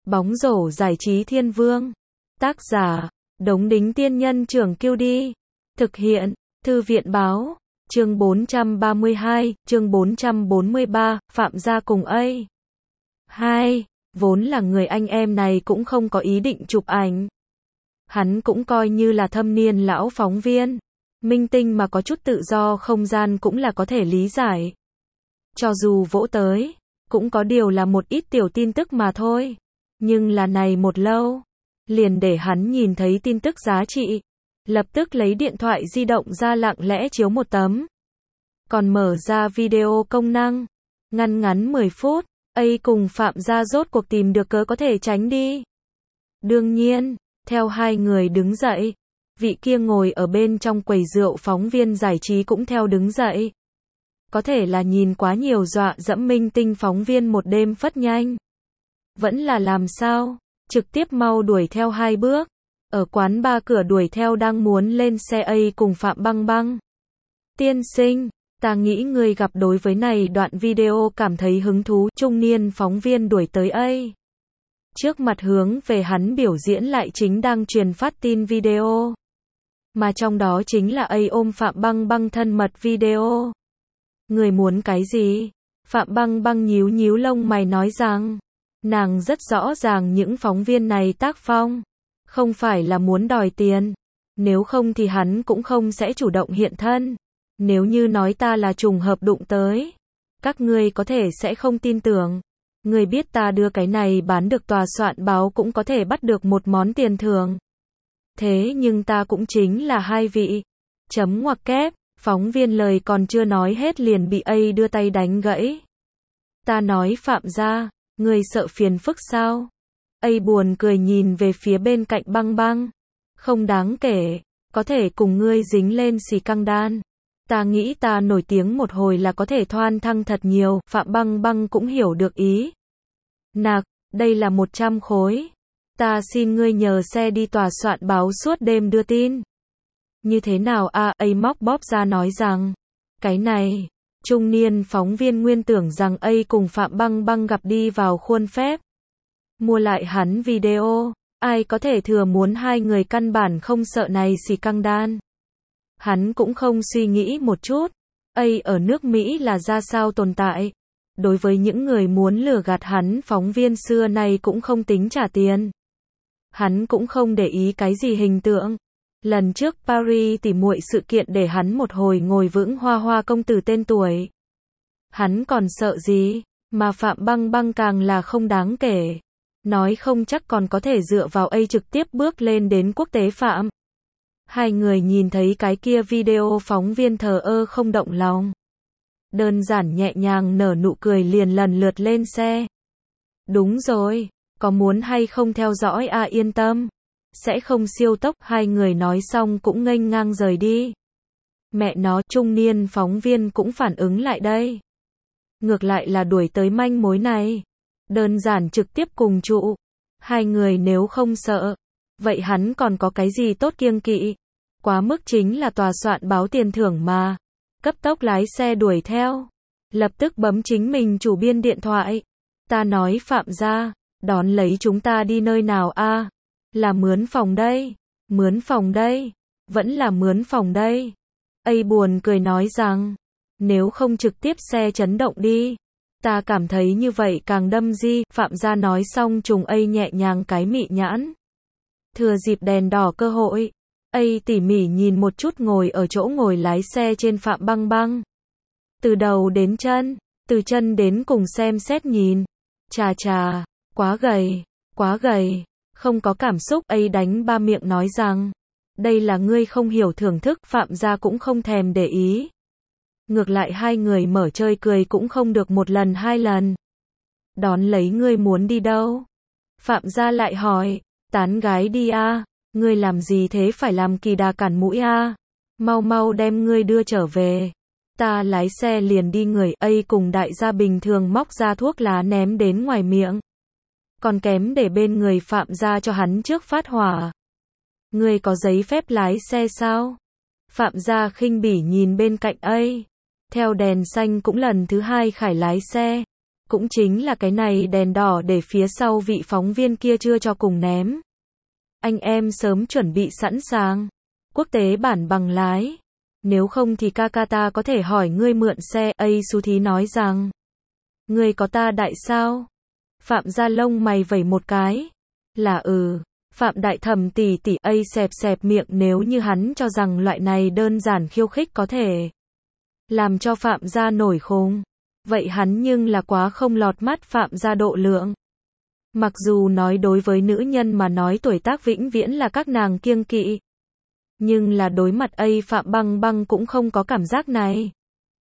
Bóng rổ giải trí thiên vương. Tác giả, Đống Đính Tiên Nhân Trưởng Kiêu Đi. Thực hiện, Thư viện Báo. Chương 432, chương 443, Phạm gia cùng A. 2. Vốn là người anh em này cũng không có ý định chụp ảnh. Hắn cũng coi như là thâm niên lão phóng viên. Minh tinh mà có chút tự do không gian cũng là có thể lý giải. Cho dù vỗ tới, cũng có điều là một ít tiểu tin tức mà thôi. Nhưng là này một lâu, liền để hắn nhìn thấy tin tức giá trị. Lập tức lấy điện thoại di động ra lặng lẽ chiếu một tấm. Còn mở ra video công năng. Ngắn 10 phút, A cùng Phạm gia rốt cuộc tìm được cớ có thể tránh đi. Đương nhiên, theo hai người đứng dậy, vị kia ngồi ở bên trong quầy rượu phóng viên giải trí cũng theo đứng dậy. Có thể là nhìn quá nhiều dọa dẫm minh tinh phóng viên một đêm phất nhanh. Vẫn là làm sao, trực tiếp mau đuổi theo 2 bước. Ở quán ba cửa đuổi theo đang muốn lên xe A cùng Phạm Băng Băng. Tiên sinh, ta nghĩ người gặp đối với này đoạn video cảm thấy hứng thú. Trung niên phóng viên đuổi tới A. Trước mặt hướng về hắn biểu diễn lại chính đang truyền phát tin video. Mà trong đó chính là A ôm Phạm Băng Băng thân mật video. Người muốn cái gì? Phạm Băng Băng nhíu lông mày nói rằng, nàng rất rõ ràng những phóng viên này tác phong. Không phải là muốn đòi tiền. Nếu không thì hắn cũng không sẽ chủ động hiện thân. Nếu như nói ta là trùng hợp đụng tới, các ngươi có thể sẽ không tin tưởng. Người biết ta đưa cái này bán được tòa soạn báo cũng có thể bắt được một món tiền thưởng. Thế nhưng ta cũng chính là 2 vị. Chấm ngoặc kép, phóng viên lời còn chưa nói hết liền bị A đưa tay đánh gãy. Ta nói Phạm gia, người sợ phiền phức sao? A buồn cười nhìn về phía bên cạnh Băng Băng. Không đáng kể, có thể cùng ngươi dính lên xì căng đan. Ta nghĩ ta nổi tiếng một hồi là có thể thoan thăng thật nhiều. Phạm Băng Băng cũng hiểu được ý. Nạc, đây là 100 khối. Ta xin ngươi nhờ xe đi tòa soạn báo suốt đêm đưa tin. Như thế nào A móc bóp ra nói rằng, cái này, trung niên phóng viên nguyên tưởng rằng A cùng Phạm Băng Băng gặp đi vào khuôn phép. Mua lại hắn video, ai có thể thừa muốn hai người căn bản không sợ này xì căng đan. Hắn cũng không suy nghĩ một chút, A ở nước Mỹ là ra sao tồn tại. Đối với những người muốn lừa gạt hắn phóng viên xưa nay cũng không tính trả tiền. Hắn cũng không để ý cái gì hình tượng. Lần trước Paris tỉ muội sự kiện để hắn một hồi ngồi vững hoa công tử tên tuổi. Hắn còn sợ gì, mà Phạm Băng Băng càng là không đáng kể. Nói không chắc còn có thể dựa vào A trực tiếp bước lên đến quốc tế phạm. Hai người nhìn thấy cái kia video phóng viên thờ ơ không động lòng. Đơn giản nhẹ nhàng nở nụ cười liền lần lượt lên xe. Đúng rồi, có muốn hay không theo dõi A yên tâm. Sẽ không siêu tốc. Hai người nói xong cũng nghênh ngang rời đi. Mẹ nó, trung niên phóng viên cũng phản ứng lại đây. Ngược lại là đuổi tới manh mối này. Đơn giản trực tiếp cùng trụ. Hai người nếu không sợ, vậy hắn còn có cái gì tốt kiêng kỵ. Quá mức chính là tòa soạn báo tiền thưởng mà. Cấp tốc lái xe đuổi theo. Lập tức bấm chính mình chủ biên điện thoại. Ta nói Phạm gia, đón lấy chúng ta đi nơi nào a? Là mướn phòng đây. Mướn phòng đây. Vẫn là mướn phòng đây. A buồn cười nói rằng, nếu không trực tiếp xe chấn động đi. Ta cảm thấy như vậy càng đâm di. Phạm gia nói xong trùng A nhẹ nhàng cái mị nhãn. Thừa dịp đèn đỏ cơ hội. A tỉ mỉ nhìn một chút ngồi ở chỗ ngồi lái xe trên Phạm Băng Băng. Từ đầu đến chân, từ chân đến cùng xem xét nhìn. Chà, quá gầy, không có cảm xúc. A đánh ba miệng nói rằng, đây là ngươi không hiểu thưởng thức. Phạm gia cũng không thèm để ý. Ngược lại hai người mở chơi cười cũng không được một lần 2 lần. Đón lấy ngươi muốn đi đâu? Phạm gia lại hỏi, tán gái đi a? Ngươi làm gì thế phải làm kỳ đà cản mũi a? Mau đem ngươi đưa trở về. Ta lái xe liền đi. Người A cùng đại gia bình thường móc ra thuốc lá ném đến ngoài miệng. Còn kém để bên người Phạm gia cho hắn trước phát hỏa. Ngươi có giấy phép lái xe sao? Phạm gia khinh bỉ nhìn bên cạnh A. Theo đèn xanh cũng lần thứ 2 khải lái xe. Cũng chính là cái này đèn đỏ để phía sau vị phóng viên kia chưa cho cùng ném. Anh em sớm chuẩn bị sẵn sàng. Quốc tế bản bằng lái. Nếu không thì ca ta có thể hỏi ngươi mượn xe. Su Thí nói rằng. Ngươi có ta đại sao? Phạm Gia lông mày vẩy một cái. Là Phạm Đại Thẩm tỷ tỷ. Xẹp miệng, nếu như hắn cho rằng loại này đơn giản khiêu khích có thể làm cho Phạm Gia nổi khùng. Vậy hắn nhưng là quá không lọt mắt Phạm Gia độ lượng. Mặc dù nói đối với nữ nhân mà nói tuổi tác vĩnh viễn là các nàng kiêng kỵ. Nhưng là đối mặt Phạm Băng Băng cũng không có cảm giác này.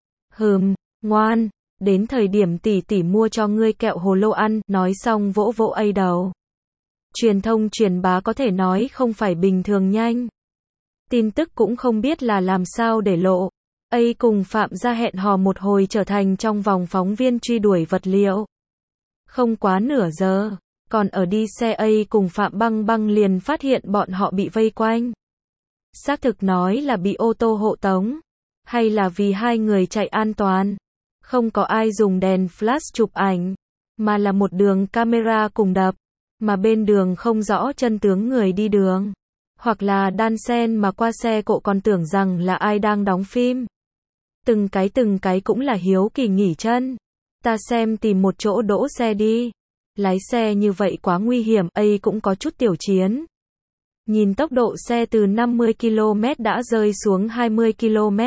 Ngoan, đến thời điểm tỷ tỷ mua cho ngươi kẹo hồ lô ăn, nói xong vỗ vỗ đầu. Truyền thông truyền bá có thể nói không phải bình thường nhanh. Tin tức cũng không biết là làm sao để lộ. Cùng Phạm Gia hẹn hò một hồi trở thành trong vòng phóng viên truy đuổi vật liệu. Không quá nửa giờ, còn ở đi xe cùng Phạm Băng Băng liền phát hiện bọn họ bị vây quanh. Xác thực nói là bị ô tô hộ tống, hay là vì hai người chạy an toàn. Không có ai dùng đèn flash chụp ảnh, mà là một đường camera cùng đập, mà bên đường không rõ chân tướng người đi đường. Hoặc là đan sen mà qua xe cộ còn tưởng rằng là ai đang đóng phim. Từng cái cũng là hiếu kỳ nghỉ chân. Ta xem tìm một chỗ đỗ xe đi. Lái xe như vậy quá nguy hiểm, cũng có chút tiểu chiến. Nhìn tốc độ xe từ 50 km đã rơi xuống 20 km.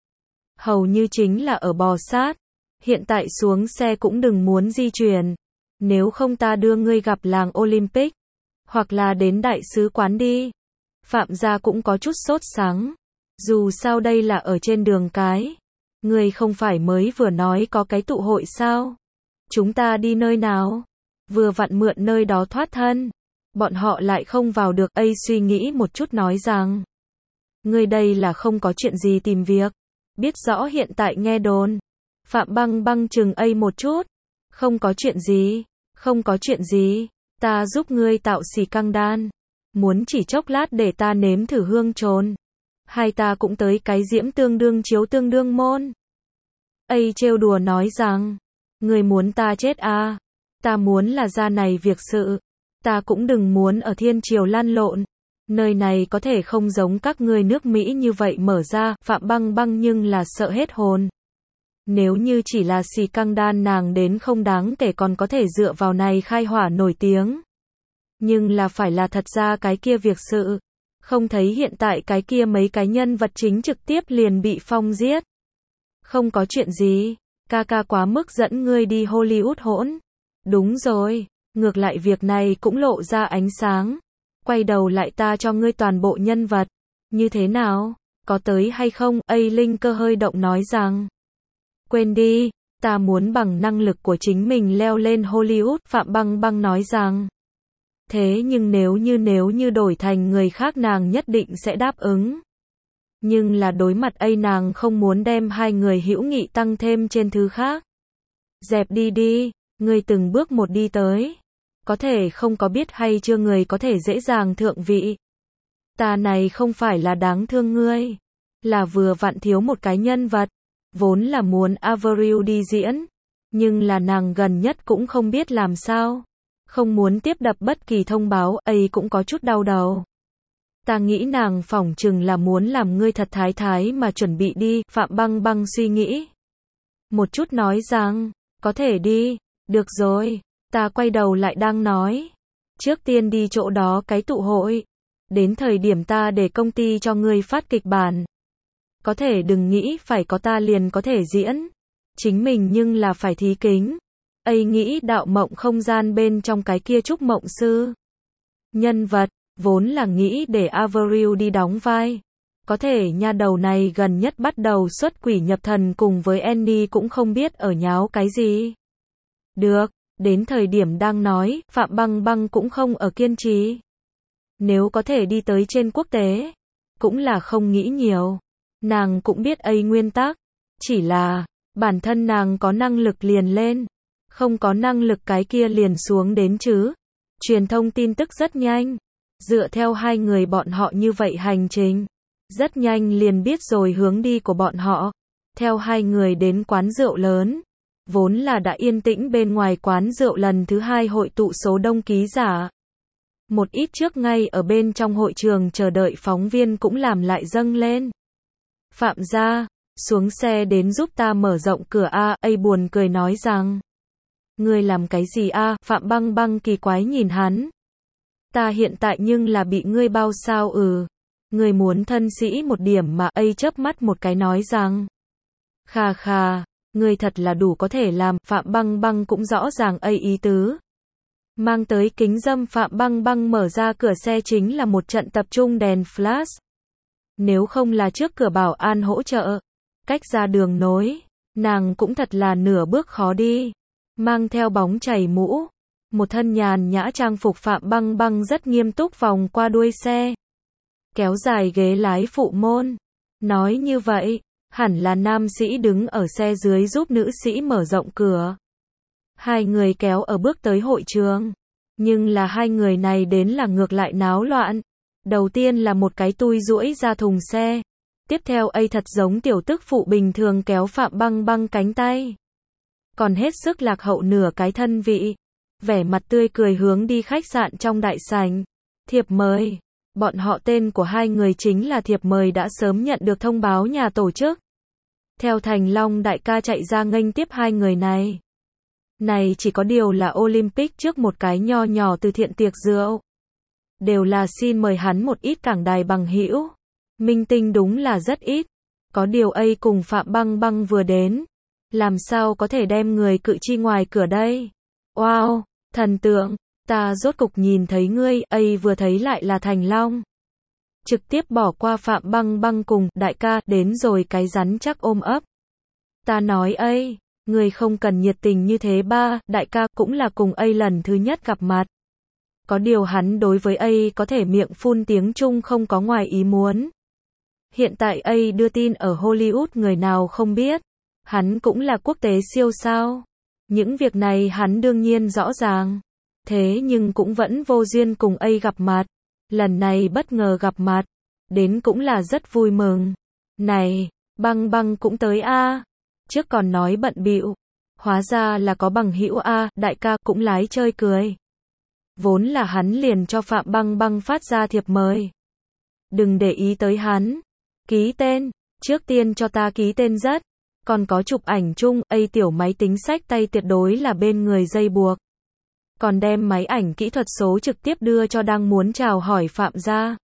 Hầu như chính là ở bò sát. Hiện tại xuống xe cũng đừng muốn di chuyển. Nếu không ta đưa ngươi gặp làng Olympic. Hoặc là đến đại sứ quán đi. Phạm Gia cũng có chút sốt sắng. Dù sao đây là ở trên đường cái. Ngươi không phải mới vừa nói có cái tụ hội sao? Chúng ta đi nơi nào? Vừa vặn mượn nơi đó thoát thân. Bọn họ lại không vào được. Suy nghĩ một chút nói rằng. Ngươi đây là không có chuyện gì tìm việc. Biết rõ hiện tại nghe đồn. Phạm Băng Băng chừng một chút. Không có chuyện gì. Không có chuyện gì. Ta giúp ngươi tạo xì căng đan. Muốn chỉ chốc lát để ta nếm thử hương trồn. Hai ta cũng tới cái diễm tương đương chiếu tương đương môn. Trêu đùa nói rằng. Người muốn ta chết à? Ta muốn là ra này việc sự. Ta cũng đừng muốn ở thiên triều lăn lộn. Nơi này có thể không giống các ngươi nước Mỹ như vậy mở ra. Phạm Băng Băng nhưng là sợ hết hồn. Nếu như chỉ là xì căng đan nàng đến không đáng kể còn có thể dựa vào này khai hỏa nổi tiếng. Nhưng là phải là thật ra cái kia việc sự. Không thấy hiện tại cái kia mấy cái nhân vật chính trực tiếp liền bị Phong giết. Không có chuyện gì. Ca quá mức dẫn ngươi đi Hollywood hỗn. Đúng rồi. Ngược lại việc này cũng lộ ra ánh sáng. Quay đầu lại ta cho ngươi toàn bộ nhân vật. Như thế nào? Có tới hay không? Linh cơ hơi động nói rằng. Quên đi. Ta muốn bằng năng lực của chính mình leo lên Hollywood. Phạm Băng Băng nói rằng. Thế nhưng nếu như đổi thành người khác nàng nhất định sẽ đáp ứng. Nhưng là đối mặt nàng không muốn đem hai người hữu nghị tăng thêm trên thứ khác. Dẹp đi, ngươi từng bước một đi tới. Có thể không có biết hay chưa người có thể dễ dàng thượng vị. Ta này không phải là đáng thương ngươi. Là vừa vặn thiếu một cái nhân vật. Vốn là muốn Avril đi diễn. Nhưng là nàng gần nhất cũng không biết làm sao. Không muốn tiếp đập bất kỳ thông báo, cũng có chút đau đầu. Ta nghĩ nàng phỏng chừng là muốn làm ngươi thật thái mà chuẩn bị đi. Phạm Băng Băng suy nghĩ. Một chút nói rằng, có thể đi, được rồi, ta quay đầu lại đang nói. Trước tiên đi chỗ đó cái tụ hội. Đến thời điểm ta để công ty cho ngươi phát kịch bản. Có thể đừng nghĩ phải có ta liền có thể diễn. Chính mình nhưng là phải thí kính. Nghĩ đạo mộng không gian bên trong cái kia trúc mộng sư. Nhân vật, vốn là nghĩ để Avril đi đóng vai. Có thể nha đầu này gần nhất bắt đầu xuất quỷ nhập thần cùng với Annie cũng không biết ở nháo cái gì. Được, đến thời điểm đang nói, Phạm Băng Băng cũng không ở kiên trì. Nếu có thể đi tới trên quốc tế, cũng là không nghĩ nhiều. Nàng cũng biết nguyên tắc, chỉ là, bản thân nàng có năng lực liền lên. Không có năng lực cái kia liền xuống đến chứ. Truyền thông tin tức rất nhanh. Dựa theo hai người bọn họ như vậy hành trình. Rất nhanh liền biết rồi hướng đi của bọn họ. Theo hai người đến quán rượu lớn. Vốn là đã yên tĩnh bên ngoài quán rượu lần thứ hai hội tụ số đông ký giả. Một ít trước ngay ở bên trong hội trường chờ đợi phóng viên cũng làm lại dâng lên. Phạm gia, xuống xe đến giúp ta mở rộng cửa a. A buồn cười nói rằng. Ngươi làm cái gì a? Phạm Băng Băng kỳ quái nhìn hắn. Ta hiện tại nhưng là bị ngươi bao sao Ngươi muốn thân sĩ một điểm mà. A chớp mắt một cái nói rằng. Khà khà, ngươi thật là đủ có thể làm. Phạm Băng Băng cũng rõ ràng A ý tứ. Mang tới kính dâm Phạm Băng Băng mở ra cửa xe chính là một trận tập trung đèn flash. Nếu không là trước cửa bảo an hỗ trợ, cách ra đường nối, nàng cũng thật là nửa bước khó đi. Mang theo bóng chảy mũ, một thân nhàn nhã trang phục Phạm Băng Băng rất nghiêm túc vòng qua đuôi xe. Kéo dài ghế lái phụ môn. Nói như vậy, hẳn là nam sĩ đứng ở xe dưới giúp nữ sĩ mở rộng cửa. Hai người kéo ở bước tới hội trường. Nhưng là hai người này đến là ngược lại náo loạn. Đầu tiên là một cái tui duỗi ra thùng xe. Tiếp theo A thật giống tiểu tức phụ bình thường kéo Phạm Băng Băng cánh tay. Còn hết sức lạc hậu nửa cái thân vị. Vẻ mặt tươi cười hướng đi khách sạn trong đại sảnh. Thiệp mời. Bọn họ tên của hai người chính là thiệp mời đã sớm nhận được thông báo nhà tổ chức. Theo Thành Long đại ca chạy ra nghênh tiếp hai người này. Này chỉ có điều là Olympic trước một cái nho nhỏ từ thiện tiệc rượu. Đều là xin mời hắn một ít cảng đài bằng hữu. Minh tinh đúng là rất ít. Có điều A cùng Phạm Băng Băng vừa đến. Làm sao có thể đem người cự chi ngoài cửa đây? Wow, thần tượng, ta rốt cục nhìn thấy ngươi. A vừa thấy lại là Thành Long. Trực tiếp bỏ qua Phạm Băng Băng cùng đại ca đến rồi cái rắn chắc ôm ấp. Ta nói A, ngươi không cần nhiệt tình như thế ba. Đại ca cũng là cùng A lần thứ nhất gặp mặt. Có điều hắn đối với A có thể miệng phun tiếng Trung không có ngoài ý muốn. Hiện tại A đưa tin ở Hollywood người nào không biết. Hắn cũng là quốc tế siêu sao. Những việc này hắn đương nhiên rõ ràng. Thế nhưng cũng vẫn vô duyên cùng A gặp mặt. Lần này bất ngờ gặp mặt. Đến cũng là rất vui mừng. Này, Băng Băng cũng tới a. Trước còn nói bận bịu. Hóa ra là có bằng hữu a. Đại ca cũng lái chơi cười. Vốn là hắn liền cho Phạm Băng Băng phát ra thiệp mời. Đừng để ý tới hắn. Ký tên. Trước tiên cho ta ký tên rất. Còn có chụp ảnh chung. A tiểu máy tính xách tay tuyệt đối là bên người dây buộc. Còn đem máy ảnh kỹ thuật số trực tiếp đưa cho đang muốn chào hỏi Phạm gia.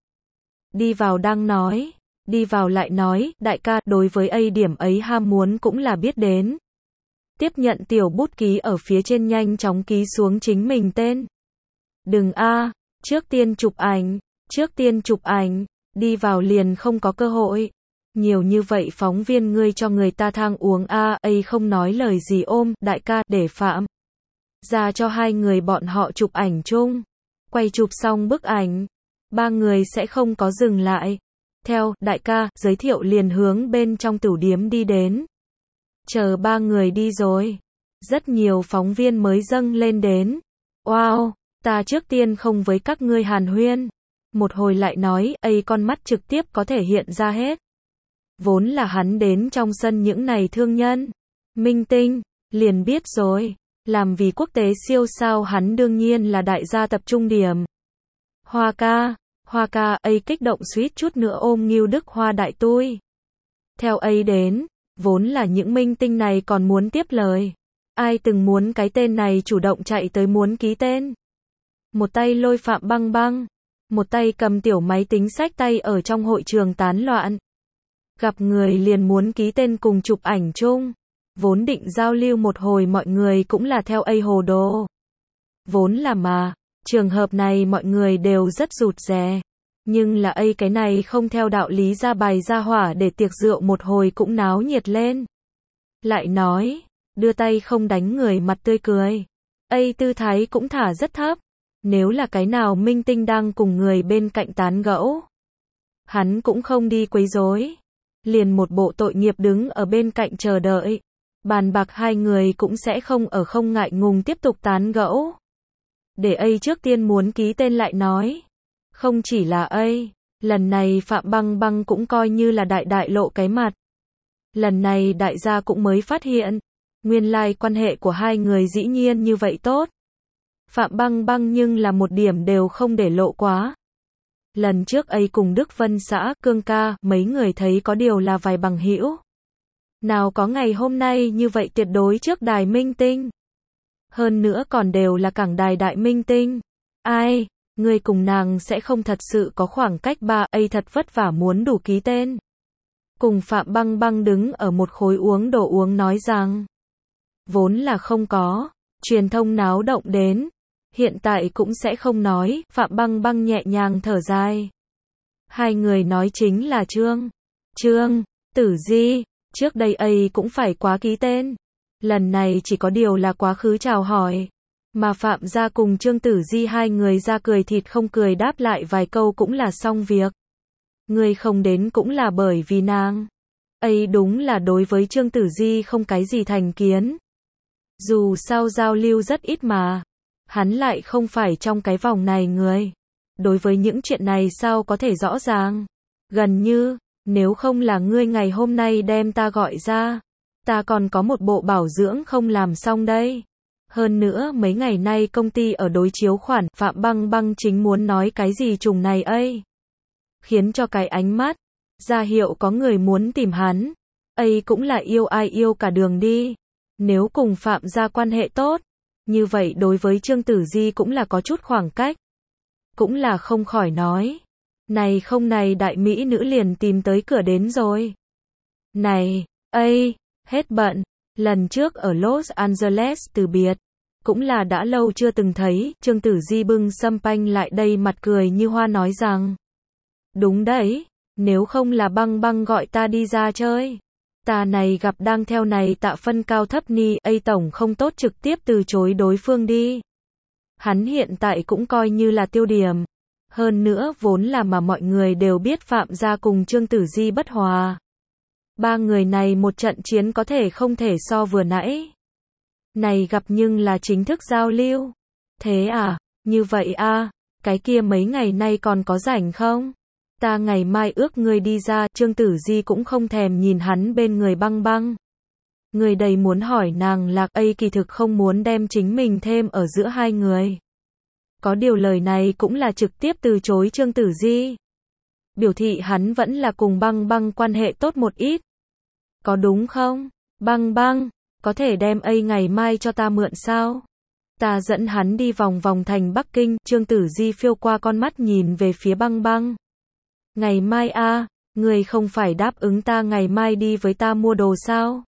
Đi vào đang nói. Đi vào lại nói. Đại ca đối với A điểm ấy ham muốn cũng là biết đến. Tiếp nhận tiểu bút ký ở phía trên nhanh chóng ký xuống chính mình tên. Đừng a, trước tiên chụp ảnh, trước tiên chụp ảnh, đi vào liền không có cơ hội. Nhiều như vậy phóng viên ngươi cho người ta thang uống a. A không nói lời gì ôm, đại ca, để Phạm ra cho hai người bọn họ chụp ảnh chung. Quay chụp xong bức ảnh, ba người sẽ không có dừng lại. Theo, đại ca, giới thiệu liền hướng bên trong tửu điếm đi đến. Chờ ba người đi rồi. Rất nhiều phóng viên mới dâng lên đến. Wow, ta trước tiên không với các ngươi hàn huyên. Một hồi lại nói, A con mắt trực tiếp có thể hiện ra hết. Vốn là hắn đến trong sân những này thương nhân. Minh tinh, liền biết rồi. Làm vì quốc tế siêu sao hắn đương nhiên là đại gia tập trung điểm. Hoa ca, A kích động suýt chút nữa ôm Ngưu Đức Hoa đại tui. Theo A đến, vốn là những minh tinh này còn muốn tiếp lời. Ai từng muốn cái tên này chủ động chạy tới muốn ký tên. Một tay lôi Phạm Băng Băng, một tay cầm tiểu máy tính xách tay ở trong hội trường tán loạn. Gặp người liền muốn ký tên cùng chụp ảnh chung. Vốn định giao lưu một hồi mọi người cũng là theo A hồ đồ. Vốn là mà, trường hợp này mọi người đều rất rụt rè. Nhưng là A cái này không theo đạo lý ra bài ra hỏa để tiệc rượu một hồi cũng náo nhiệt lên. Lại nói, đưa tay không đánh người mặt tươi cười. A tư thái cũng thả rất thấp. Nếu là cái nào minh tinh đang cùng người bên cạnh tán gẫu, hắn cũng không đi quấy rối. Liền một bộ tội nghiệp đứng ở bên cạnh chờ đợi. Bàn bạc hai người cũng sẽ không ngại ngùng tiếp tục tán gẫu. Để A trước tiên muốn ký tên lại nói. Không chỉ là A, lần này Phạm Băng Băng cũng coi như là đại lộ cái mặt. Lần này đại gia cũng mới phát hiện, Nguyên lai quan hệ của hai người dĩ nhiên như vậy tốt. Phạm Băng Băng nhưng là một điểm đều không để lộ quá. Lần trước ấy cùng Đức Vân xã, Cương ca, mấy người thấy có điều là vài bằng hữu. Nào có ngày hôm nay như vậy tuyệt đối trước đài minh tinh. Hơn nữa còn đều là cảng đài đại minh tinh. Ai, người cùng nàng sẽ không thật sự có khoảng cách ba, ấy thật vất vả muốn đủ ký tên. Cùng Phạm Băng Băng đứng ở một khối uống đồ uống nói rằng, vốn là không có, truyền thông náo động đến, hiện tại cũng sẽ không nói, Phạm Băng Băng nhẹ nhàng thở dài. Hai người nói chính là Trương Tử Di, trước đây ấy cũng phải quá ký tên. Lần này chỉ có điều là quá khứ chào hỏi. Mà Phạm gia cùng Trương Tử Di hai người ra cười thịt không cười đáp lại vài câu cũng là xong việc. Người không đến cũng là bởi vì nàng. Ấy đúng là đối với Trương Tử Di không cái gì thành kiến. Dù sao giao lưu rất ít mà. Hắn lại không phải trong cái vòng này người. Đối với những chuyện này sao có thể rõ ràng. Gần như, nếu không là ngươi ngày hôm nay đem ta gọi ra. Ta còn có một bộ bảo dưỡng không làm xong đây. Hơn nữa mấy ngày nay công ty ở đối chiếu khoản, Phạm Băng Băng chính muốn nói cái gì trùng này ấy. Khiến cho cái ánh mắt, ra hiệu có người muốn tìm hắn. Ấy cũng là yêu ai yêu cả đường đi. Nếu cùng Phạm gia quan hệ tốt, như vậy đối với Trương Tử Di cũng là có chút khoảng cách. Cũng là không khỏi nói. Này không này đại mỹ nữ liền tìm tới cửa đến rồi. Này, hết bận. Lần trước ở Los Angeles từ biệt. Cũng là đã lâu chưa từng thấy. Trương Tử Di bưng champagne lại đây mặt cười như hoa nói rằng. Đúng đấy. Nếu không là Băng Băng gọi ta đi ra chơi. Ta này gặp đang theo này tạ phân cao thấp ni. Tổng không tốt trực tiếp từ chối đối phương đi. Hắn hiện tại cũng coi như là tiêu điểm. Hơn nữa vốn là mà mọi người đều biết Phạm gia cùng Trương Tử Di bất hòa. Ba người này một trận chiến có thể không thể so vừa nãy. Này gặp nhưng là chính thức giao lưu. Thế à, như vậy à, cái kia mấy ngày nay còn có rảnh không? Ta ngày mai ước ngươi đi ra, Trương Tử Di cũng không thèm nhìn hắn bên người Băng Băng. Người đầy muốn hỏi nàng Lạc kỳ thực không muốn đem chính mình thêm ở giữa hai người. Có điều lời này cũng là trực tiếp từ chối Trương Tử Di. Biểu thị hắn vẫn là cùng Băng Băng quan hệ tốt một ít. Có đúng không? Băng Băng, có thể đem ngày mai cho ta mượn sao? Ta dẫn hắn đi vòng vòng thành Bắc Kinh. Trương Tử Di phiêu qua con mắt nhìn về phía Băng Băng. Ngày mai à, người không phải đáp ứng ta ngày mai đi với ta mua đồ sao?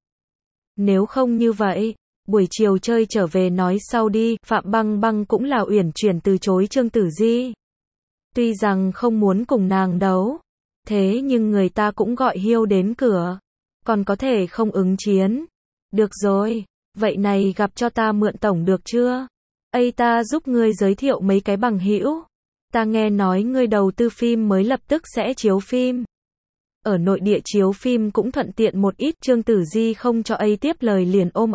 Nếu không như vậy, buổi chiều chơi trở về nói sau đi. Phạm Băng Băng cũng là uyển chuyển từ chối Trương Tử Di. Tuy rằng không muốn cùng nàng đấu, thế nhưng người ta cũng gọi hiêu đến cửa. Còn có thể không ứng chiến. Được rồi, vậy này gặp cho ta mượn tổng được chưa? Ta giúp ngươi giới thiệu mấy cái bằng hữu. Ta nghe nói ngươi đầu tư phim mới lập tức sẽ chiếu phim. Ở nội địa chiếu phim cũng thuận tiện một ít. Trương Tử Di không cho tiếp lời liền ôm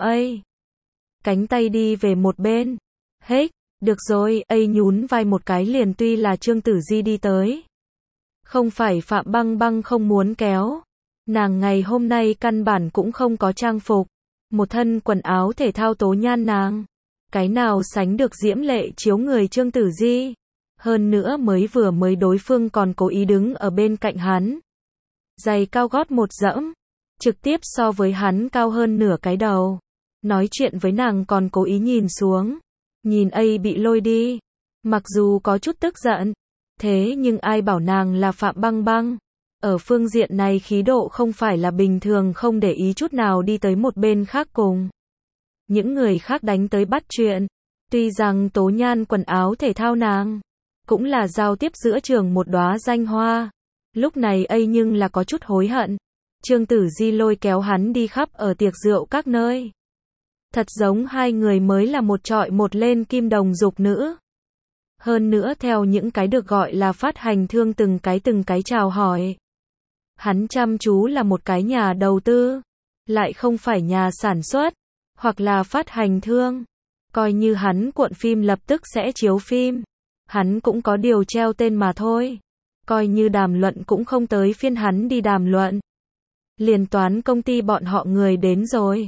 cánh tay đi về một bên. Hết, được rồi, nhún vai một cái liền tuy là Trương Tử Di đi tới. Không phải Phạm Băng Băng không muốn kéo. Nàng ngày hôm nay căn bản cũng không có trang phục. Một thân quần áo thể thao tố nhan nàng. Cái nào sánh được diễm lệ chiếu người Trương Tử Di. Hơn nữa mới đối phương còn cố ý đứng ở bên cạnh hắn. Giày cao gót một dẫm. Trực tiếp so với hắn cao hơn nửa cái đầu. Nói chuyện với nàng còn cố ý nhìn xuống. Nhìn bị lôi đi. Mặc dù có chút tức giận. Thế nhưng ai bảo nàng là Phạm Băng Băng. Ở phương diện này khí độ không phải là bình thường, không để ý chút nào đi tới một bên khác cùng. Những người khác đánh tới bắt chuyện. Tuy rằng tố nhan quần áo thể thao nàng. Cũng là giao tiếp giữa trường một đóa danh hoa. Lúc này nhưng là có chút hối hận. Trương Tử Di lôi kéo hắn đi khắp ở tiệc rượu các nơi. Thật giống hai người mới là một trọi một lên kim đồng dục nữ. Hơn nữa theo những cái được gọi là phát hành thương từng cái chào hỏi. Hắn chăm chú là một cái nhà đầu tư. Lại không phải nhà sản xuất. Hoặc là phát hành thương. Coi như hắn cuộn phim lập tức sẽ chiếu phim. Hắn cũng có điều treo tên mà thôi. Coi như đàm luận cũng không tới phiên hắn đi đàm luận. Liền toán công ty bọn họ người đến rồi.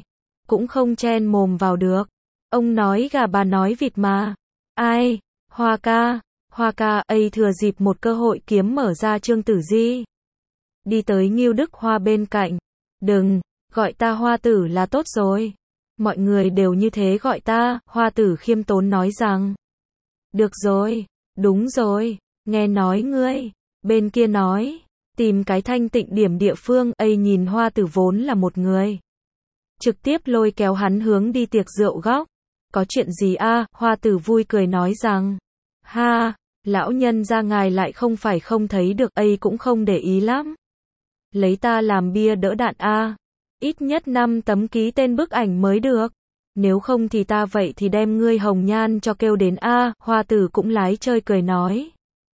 cũng không chen mồm vào được. Ông nói gà bà nói vịt mà. Ai? Hoa ca, ấy thừa dịp một cơ hội kiếm mở ra Trương Tử Di. Đi tới Ngưu Đức Hoa bên cạnh. Đừng, gọi ta Hoa tử là tốt rồi. Mọi người đều như thế gọi ta, Hoa tử khiêm tốn nói rằng. Được rồi, đúng rồi, nghe nói ngươi. Bên kia nói, tìm cái thanh tịnh điểm địa phương, ấy nhìn Hoa tử vốn là một người. Trực tiếp lôi kéo hắn hướng đi tiệc rượu góc. Có chuyện gì a? Hoa tử vui cười nói rằng. Ha, lão nhân ra ngài lại không phải không thấy được, ấy cũng không để ý lắm. Lấy ta làm bia đỡ đạn a. Ít nhất 5 tấm ký tên bức ảnh mới được. Nếu không thì ta vậy thì đem ngươi hồng nhan cho kêu đến a. Hoa tử cũng lái chơi cười nói.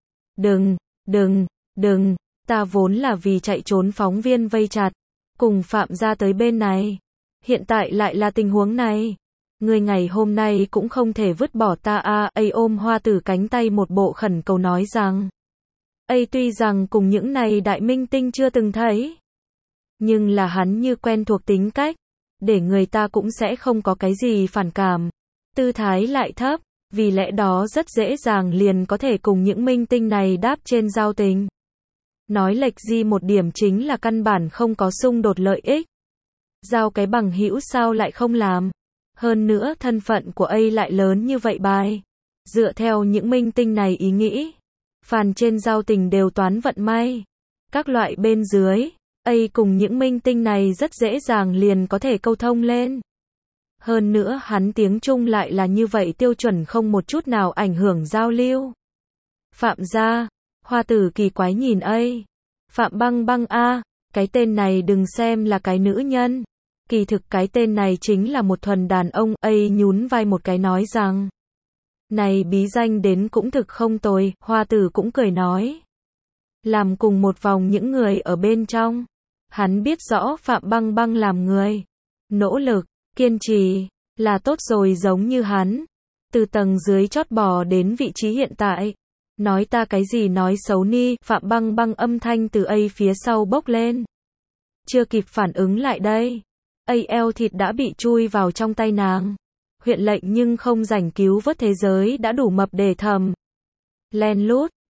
Đừng, ta vốn là vì chạy trốn phóng viên vây chặt. Cùng Phạm gia tới bên này. Hiện tại lại là tình huống này. Ngươi ngày hôm nay cũng không thể vứt bỏ ta a. Ấy ôm Hoa tử cánh tay một bộ khẩn cầu nói rằng. Ấy tuy rằng cùng những này đại minh tinh chưa từng thấy. Nhưng là hắn như quen thuộc tính cách. Để người ta cũng sẽ không có cái gì phản cảm. Tư thái lại thấp. Vì lẽ đó rất dễ dàng liền có thể cùng những minh tinh này đáp trên giao tình. Nói lệch đi một điểm chính là căn bản không có xung đột lợi ích. Giao cái bằng hữu sao lại không làm. Hơn nữa thân phận của ấy lại lớn như vậy bài. Dựa theo những minh tinh này ý nghĩ. Phàn trên giao tình đều toán vận may. Các loại bên dưới. ấy cùng những minh tinh này rất dễ dàng liền có thể câu thông lên. Hơn nữa hắn tiếng Trung lại là như vậy tiêu chuẩn không một chút nào ảnh hưởng giao lưu. Phạm gia. Hoa tử kỳ quái nhìn ấy. Phạm băng băng a. Cái tên này đừng xem là cái nữ nhân. Kỳ thực cái tên này chính là một thuần đàn ông. Ấy nhún vai một cái nói rằng. Này bí danh đến cũng thực không tồi. Hoa tử cũng cười nói. Làm cùng một vòng những người ở bên trong. Hắn biết rõ Phạm băng băng làm người. Nỗ lực, kiên trì, là tốt rồi giống như hắn. Từ tầng dưới chót bò đến vị trí hiện tại. Nói ta cái gì nói xấu ni. Phạm băng băng âm thanh từ ấy phía sau bốc lên. Chưa kịp phản ứng lại đây. Ấy eo thịt đã bị chui vào trong tay nàng. Huyện lệnh nhưng không rảnh cứu vớt thế giới đã đủ mập để thầm. Len lút,